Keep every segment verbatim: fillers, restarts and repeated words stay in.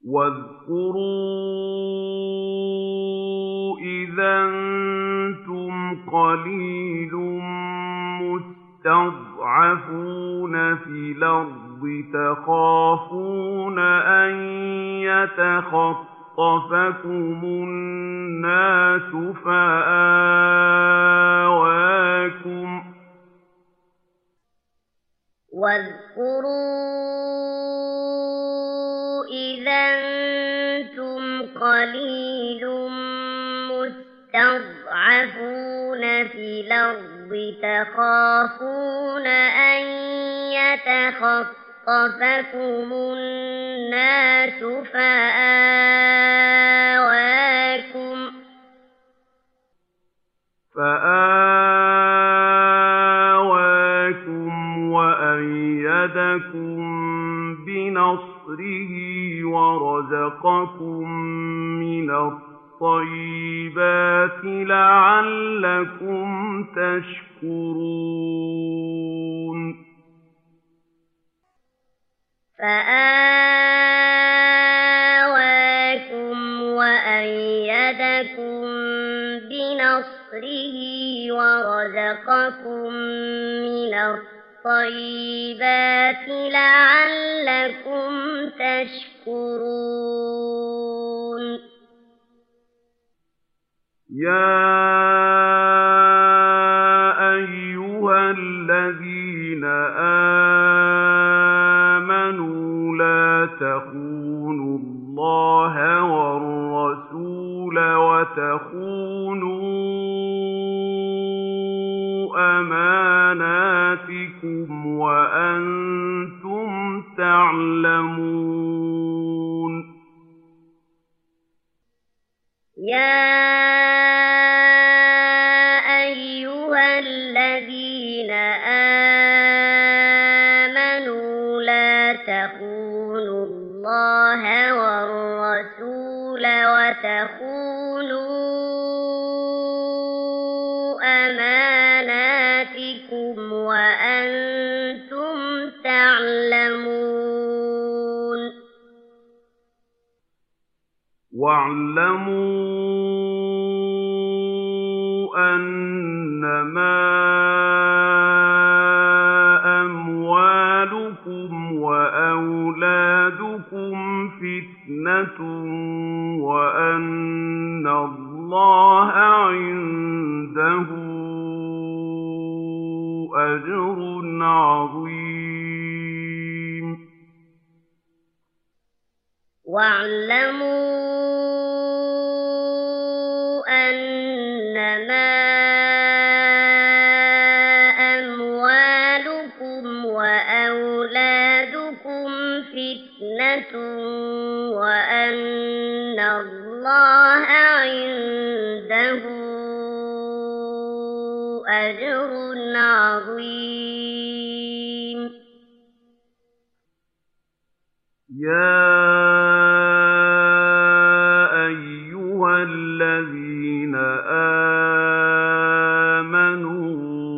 وَاذْكُرُوا إِذْ أَنتُمْ قَلِيلٌ مُّسْتَضْعَفُونَ فِي الْأَرْضِ تَخَافُونَ أَن يَتَخَطَّفَكُمُ النَّاسُ فَآوَاكُمْ وَاذْكُرُوا إِذْ أَنتُمْ قَلِيلٌ مُّسْتَضْعَفُونَ فِي الْأَرْضِ تَخَافُونَ أَن يَتَخَطَّفَكُمُ النَّاسُ فَآوَاكُمْ فَآوَاكُمْ وَأَيَّدَكُم بِنَصْرِهِ وَرَزَقَكُم مِّنَ الطَّيِّبَاتِ لَعَلَّكُمْ تَشْكُرُونَ فَآوَاكُمْ وَأَيَّدَكُم بِنَصْرِهِ وَرَزَقَكُم مِّنَ الطَّيِّبَاتِ لَعَلَّكُمْ تَشْكُرُونَ يَا أَيُّهَا الَّذِينَ آمَنُوا لَا تَخُونُوا اللَّهَ وَالرَّسُولَ وَتَخُونُوا أَمَانَاتِكُمْ وَأَنتُمْ تَعْلَمُونَ يَا أَيُّهَا الَّذِينَ آمَنُوا لَا تَخُونُوا اللَّهَ وَالرَّسُولَ وَتَخُونُوا أَمَانَاتِكُمْ وَأَنتُمْ تَعْلَمُونَ وَاعْلَمُوا أَنَّمَا أَمْوَالُكُمْ وَأَوْلَادُكُمْ فِتْنَةٌ وَأَنَّ اللَّهَ عِندَهُ أَجْرٌ عَظِيمٌ وَاعْلَمُوا أَنَّمَا أَمْوَالُكُمْ وَأَوْلَادُكُمْ فِتْنَةٌ وَأَنَّ اللَّهَ عِندَهُ أَجْرٌ عَظِيمٌ يَا أَيُّهَا الَّذِينَ آمَنُوا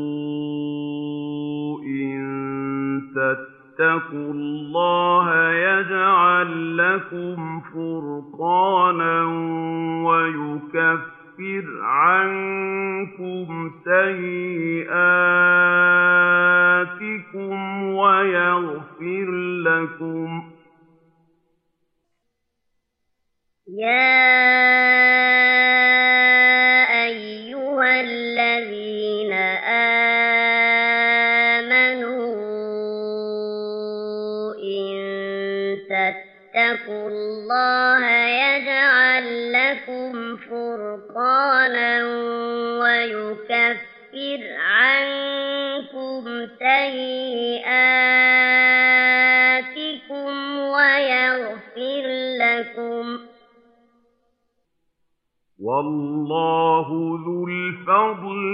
إِن تَتَّقُوا اللَّهَ يَجْعَل لَّكُمْ فُرْقَانًا وَيُكَفِّرْ عَنكُمْ سَيِّئَاتِكُمْ وَيَغْفِرْ لَكُمْ يَا أَيُّهَا الَّذِينَ آمَنُوا إِن تَتَّقُوا اللَّهَ يَجْعَل لَّكُمْ فُرْقَانًا وَيُكَفِّرْ عَنكُمْ سَيِّئَاتِكُمْ وَيَغْفِرْ لَكُمْ وَاللَّهُ ذُو الْفَضْلِ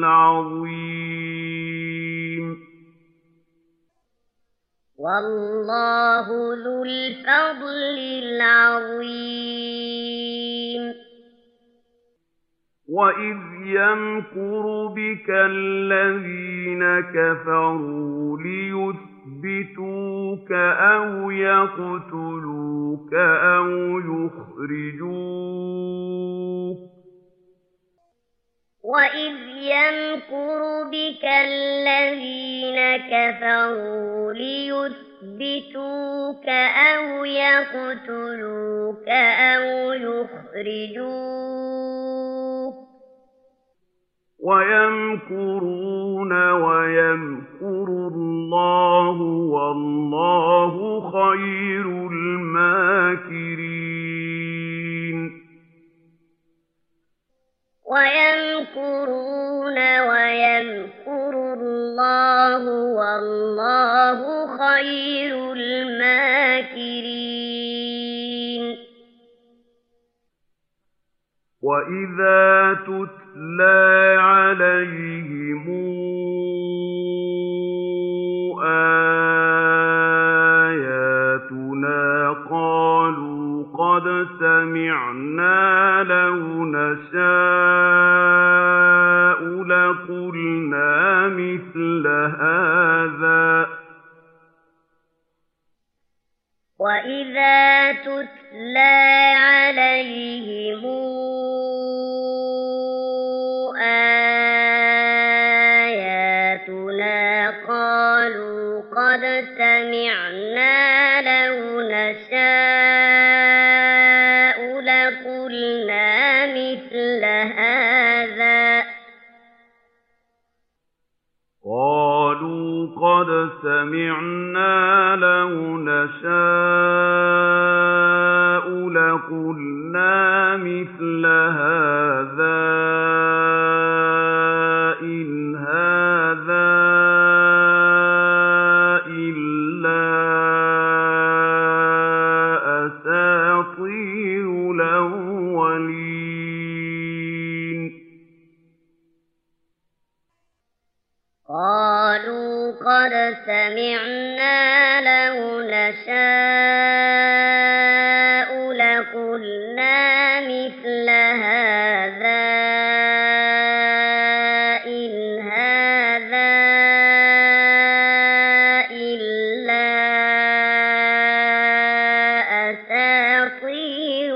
الْعَظِيمِ وَاللَّهُ ذُو الْفَضْلِ الْعَظِيمِ وَإِذْ يَمْكُرُ بِكَ الَّذِينَ كَفَرُوا لِيُثْبِتُوكَ أَوْ يَقْتُلُوكَ أَوْ بك الذين كفروا ليثبتوك أو يقتلوك أو يخرجوك ويمكرون ويمكر الله والله خير الماكرين ويمكرون ويمكر الله والله خير الماكرين وإذا تتلى عليهم آياتنا قالوا قد سمعنا لو نشاء لقلنا مثل هذا وإذا تتلى عليهم آياتنا قالوا قد سمعنا لو نشاء لقلنا مثل هذا قالوا قد سمعنا لو نشاء لقلنا مثل هذا إن هذا إلا أساطير الأولين قالوا قد سمعنا لو نشاء لقلنا مثل هذا إن هذا إلا أساطير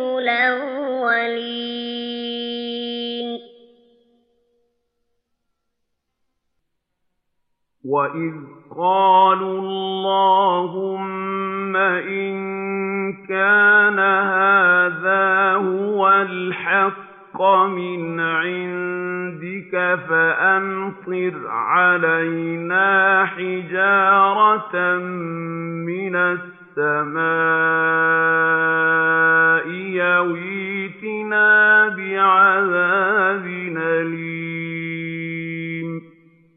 الأولين وإذ قالوا اللهم إن كان هذا هو الحق من عندك فأمطر علينا حجارة من السماء يويتنا بعذاب أليم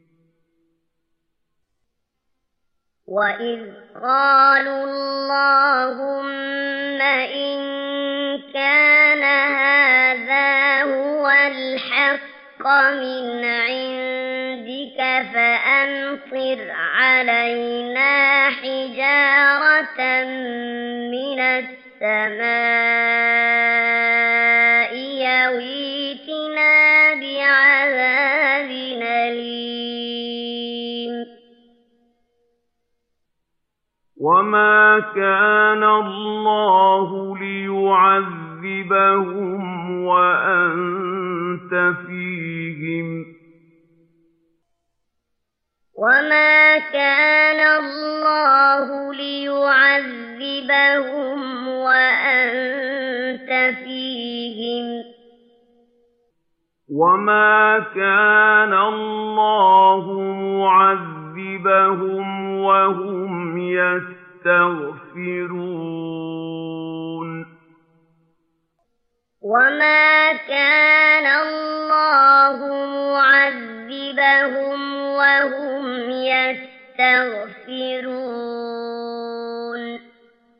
وإذ قالوا اللهم إن كان هذا هو الحق من عندك فأمطر علينا حجارة من السماء يويتنا بعذاب أليم وما كان الله ليعذبهم وأنت فيهم وما كان الله ليعذبهم وأنت فيهم وما كان الله معذبهم وهم يستغفرون وما كان الله معذبهم وهم يستغفرون